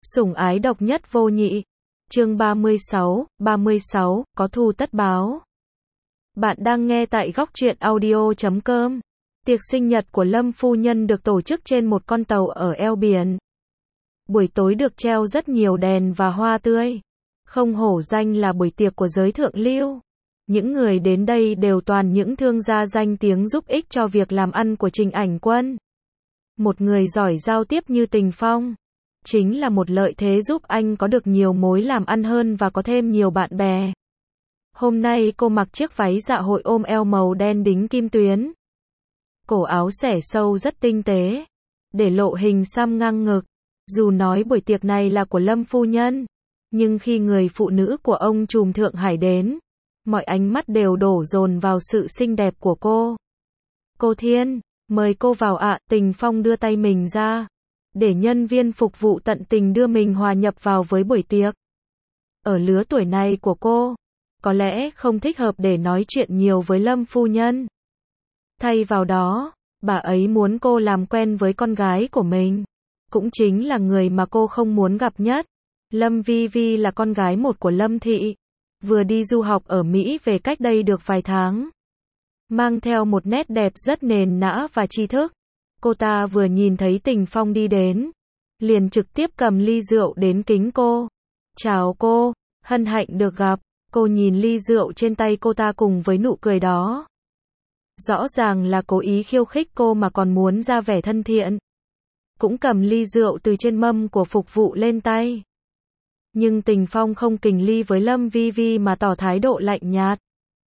Sủng ái độc nhất vô nhị. Chương 36, có thù tất báo. Bạn đang nghe tại góc truyện audio.com. Tiệc sinh nhật của Lâm phu nhân được tổ chức trên một con tàu ở eo biển. Buổi tối được treo rất nhiều đèn và hoa tươi. Không hổ danh là buổi tiệc của giới thượng lưu. Những người đến đây đều toàn những thương gia danh tiếng giúp ích cho việc làm ăn của Trình Ảnh Quân. Một người giỏi giao tiếp như Tình Phong chính là một lợi thế giúp anh có được nhiều mối làm ăn hơn và có thêm nhiều bạn bè. Hôm nay cô mặc chiếc váy dạ hội ôm eo màu đen đính kim tuyến. Cổ áo xẻ sâu rất tinh tế, để lộ hình xăm ngang ngực. Dù nói buổi tiệc này là của Lâm phu nhân, nhưng khi người phụ nữ của ông trùm Thượng Hải đến, mọi ánh mắt đều đổ dồn vào sự xinh đẹp của cô. Cô Thiên, mời cô vào ạ. Tình Phong đưa tay mình ra, để nhân viên phục vụ tận tình đưa mình hòa nhập vào với buổi tiệc. Ở lứa tuổi này của cô, có lẽ không thích hợp để nói chuyện nhiều với Lâm phu nhân. Thay vào đó, bà ấy muốn cô làm quen với con gái của mình, cũng chính là người mà cô không muốn gặp nhất. Lâm Vi Vi là con gái một của Lâm Thị, vừa đi du học ở Mỹ về cách đây được vài tháng. Mang theo một nét đẹp rất nền nã và tri thức. Cô ta vừa nhìn thấy Tình Phong đi đến, liền trực tiếp cầm ly rượu đến kính cô. Chào cô, hân hạnh được gặp. Cô nhìn ly rượu trên tay cô ta cùng với nụ cười đó. Rõ ràng là cố ý khiêu khích cô mà còn muốn ra vẻ thân thiện. Cũng cầm ly rượu từ trên mâm của phục vụ lên tay. Nhưng Tình Phong không kình ly với Lâm Vi Vi mà tỏ thái độ lạnh nhạt.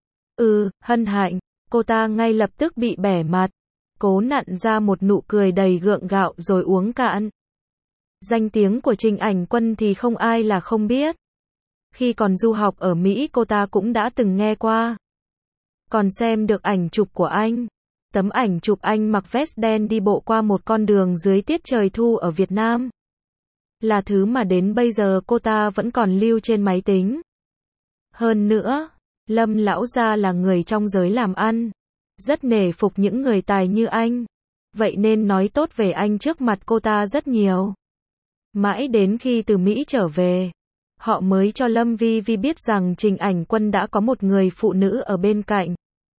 Hân hạnh. Cô ta ngay lập tức bị bẻ mặt, cố nặn ra một nụ cười đầy gượng gạo rồi uống cạn. Danh tiếng của Trình Ảnh Quân thì không ai là không biết. Khi còn du học ở Mỹ cô ta cũng đã từng nghe qua. Còn xem được ảnh chụp của anh. Tấm ảnh chụp anh mặc vest đen đi bộ qua một con đường dưới tiết trời thu ở Việt Nam. Là thứ mà đến bây giờ cô ta vẫn còn lưu trên máy tính. Hơn nữa, Lâm lão gia là người trong giới làm ăn, rất nể phục những người tài như anh. Vậy nên nói tốt về anh trước mặt cô ta rất nhiều. Mãi đến khi từ Mỹ trở về, họ mới cho Lâm Vi Vi biết rằng Trình Ảnh Quân đã có một người phụ nữ ở bên cạnh.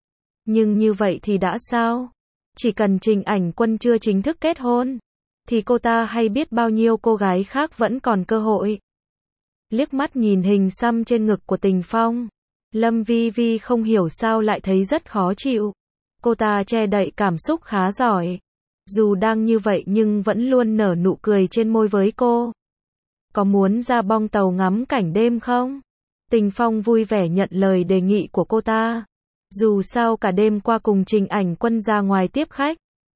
Nhưng như vậy thì đã sao? Chỉ cần Trình Ảnh Quân chưa chính thức kết hôn, thì cô ta hay biết bao nhiêu cô gái khác vẫn còn cơ hội. Liếc mắt nhìn hình xăm trên ngực của Tình Phong, Lâm Vi Vi không hiểu sao lại thấy rất khó chịu. Cô ta che đậy cảm xúc khá giỏi. Dù đang như vậy nhưng vẫn luôn nở nụ cười trên môi với cô. Có muốn ra bong tàu ngắm cảnh đêm không? Tình Phong vui vẻ nhận lời đề nghị của cô ta. Dù sao cả đêm qua cùng Trình Ảnh Quân ra ngoài tiếp khách,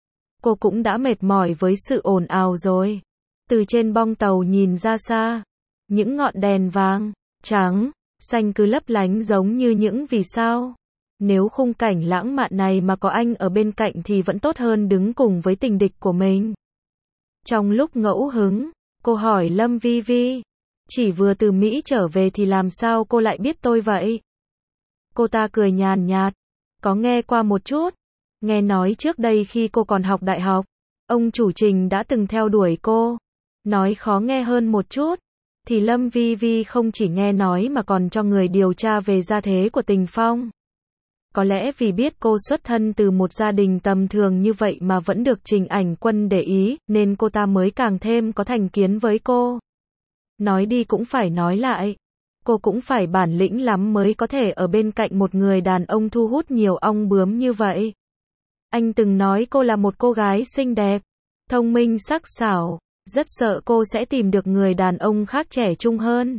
cô cũng đã mệt mỏi với sự ồn ào rồi. Từ trên bong tàu nhìn ra xa, những ngọn đèn vàng, trắng, xanh cứ lấp lánh giống như những vì sao. Nếu khung cảnh lãng mạn này mà có anh ở bên cạnh thì vẫn tốt hơn đứng cùng với tình địch của mình. Trong lúc ngẫu hứng, cô hỏi Lâm Vi Vi, chỉ vừa từ Mỹ trở về thì làm sao cô lại biết tôi vậy? Cô ta cười nhàn nhạt, có nghe qua một chút. Nghe nói trước đây khi cô còn học đại học, ông chủ Trình đã từng theo đuổi cô. Nói khó nghe hơn một chút, thì Lâm Vi Vi không chỉ nghe nói mà còn cho người điều tra về gia thế của Tình Phong. Có lẽ vì biết cô xuất thân từ một gia đình tầm thường như vậy mà vẫn được Trình Ảnh Quân để ý, nên cô ta mới càng thêm có thành kiến với cô. Nói đi cũng phải nói lại, cô cũng phải bản lĩnh lắm mới có thể ở bên cạnh một người đàn ông thu hút nhiều ong bướm như vậy. Anh từng nói cô là một cô gái xinh đẹp, thông minh sắc sảo, rất sợ cô sẽ tìm được người đàn ông khác trẻ trung hơn.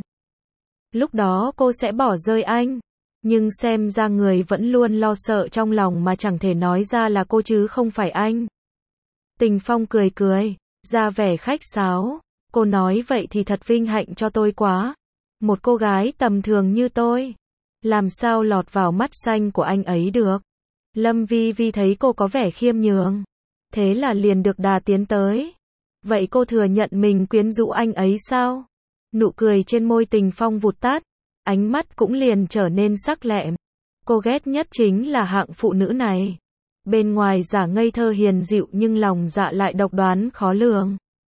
Lúc đó cô sẽ bỏ rơi anh. Nhưng xem ra người vẫn luôn lo sợ trong lòng mà chẳng thể nói ra là cô chứ không phải anh. Tình Phong cười cười, ra vẻ khách sáo. Cô nói vậy thì thật vinh hạnh cho tôi quá. Một cô gái tầm thường như tôi, làm sao lọt vào mắt xanh của anh ấy được. Lâm Vi Vi thấy cô có vẻ khiêm nhường, thế là liền được đà tiến tới. Vậy cô thừa nhận mình quyến rũ anh ấy sao? Nụ cười trên môi Tình Phong vụt tắt, ánh mắt cũng liền trở nên sắc lẹm. Cô ghét nhất chính là hạng phụ nữ này. Bên ngoài giả ngây thơ hiền dịu nhưng lòng dạ lại độc đoán khó lường.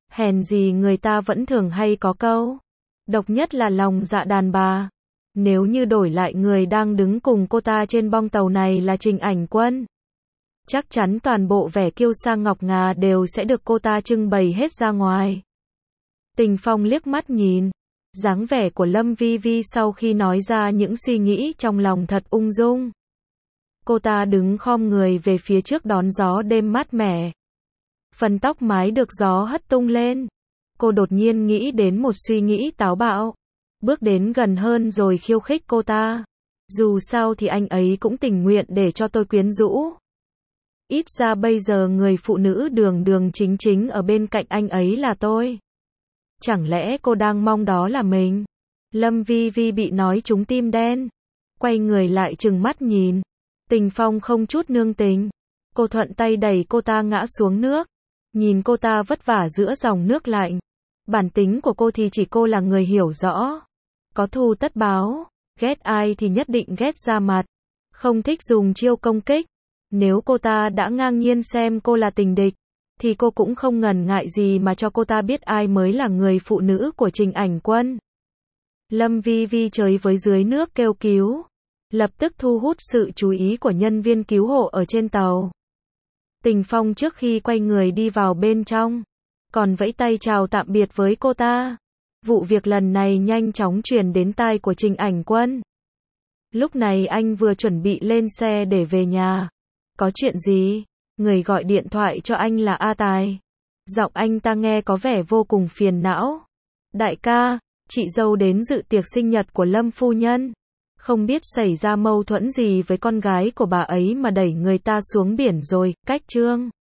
Hèn gì người ta vẫn thường hay có câu, độc nhất là lòng dạ đàn bà. Nếu như đổi lại người đang đứng cùng cô ta trên bong tàu này là Trình Ảnh Quân, chắc chắn toàn bộ vẻ kiêu sa ngọc ngà đều sẽ được cô ta trưng bày hết ra ngoài. Tình Phong liếc mắt nhìn, dáng vẻ của Lâm Vi Vi sau khi nói ra những suy nghĩ trong lòng thật ung dung. Cô ta đứng khom người về phía trước đón gió đêm mát mẻ. Phần tóc mái được gió hất tung lên. Cô đột nhiên nghĩ đến một suy nghĩ táo bạo. Bước đến gần hơn rồi khiêu khích cô ta. Dù sao thì anh ấy cũng tình nguyện để cho tôi quyến rũ. Ít ra bây giờ người phụ nữ đường đường chính chính ở bên cạnh anh ấy là tôi. Chẳng lẽ cô đang mong đó là mình? Lâm Vi Vi bị nói trúng tim đen. Quay người lại trừng mắt nhìn. Tình Phong không chút nương tình. Cô thuận tay đẩy cô ta ngã xuống nước. Nhìn cô ta vất vả giữa dòng nước lạnh. Bản tính của cô thì chỉ cô là người hiểu rõ. Có thù tất báo. Ghét ai thì nhất định ghét ra mặt. Không thích dùng chiêu công kích. Nếu cô ta đã ngang nhiên xem cô là tình địch, thì cô cũng không ngần ngại gì mà cho cô ta biết ai mới là người phụ nữ của Trình Ảnh Quân. Lâm Vi Vi chơi với dưới nước kêu cứu. Lập tức thu hút sự chú ý của nhân viên cứu hộ ở trên tàu. Tình Phong trước khi quay người đi vào bên trong, còn vẫy tay chào tạm biệt với cô ta. Vụ việc lần này nhanh chóng truyền đến tai của Trình Ảnh Quân. Lúc này anh vừa chuẩn bị lên xe để về nhà. Có chuyện gì? Người gọi điện thoại cho anh là A Tài. Giọng anh ta nghe có vẻ vô cùng phiền não. Đại ca, chị dâu đến dự tiệc sinh nhật của Lâm phu nhân. Không biết xảy ra mâu thuẫn gì với con gái của bà ấy mà đẩy người ta xuống biển rồi, cách chương.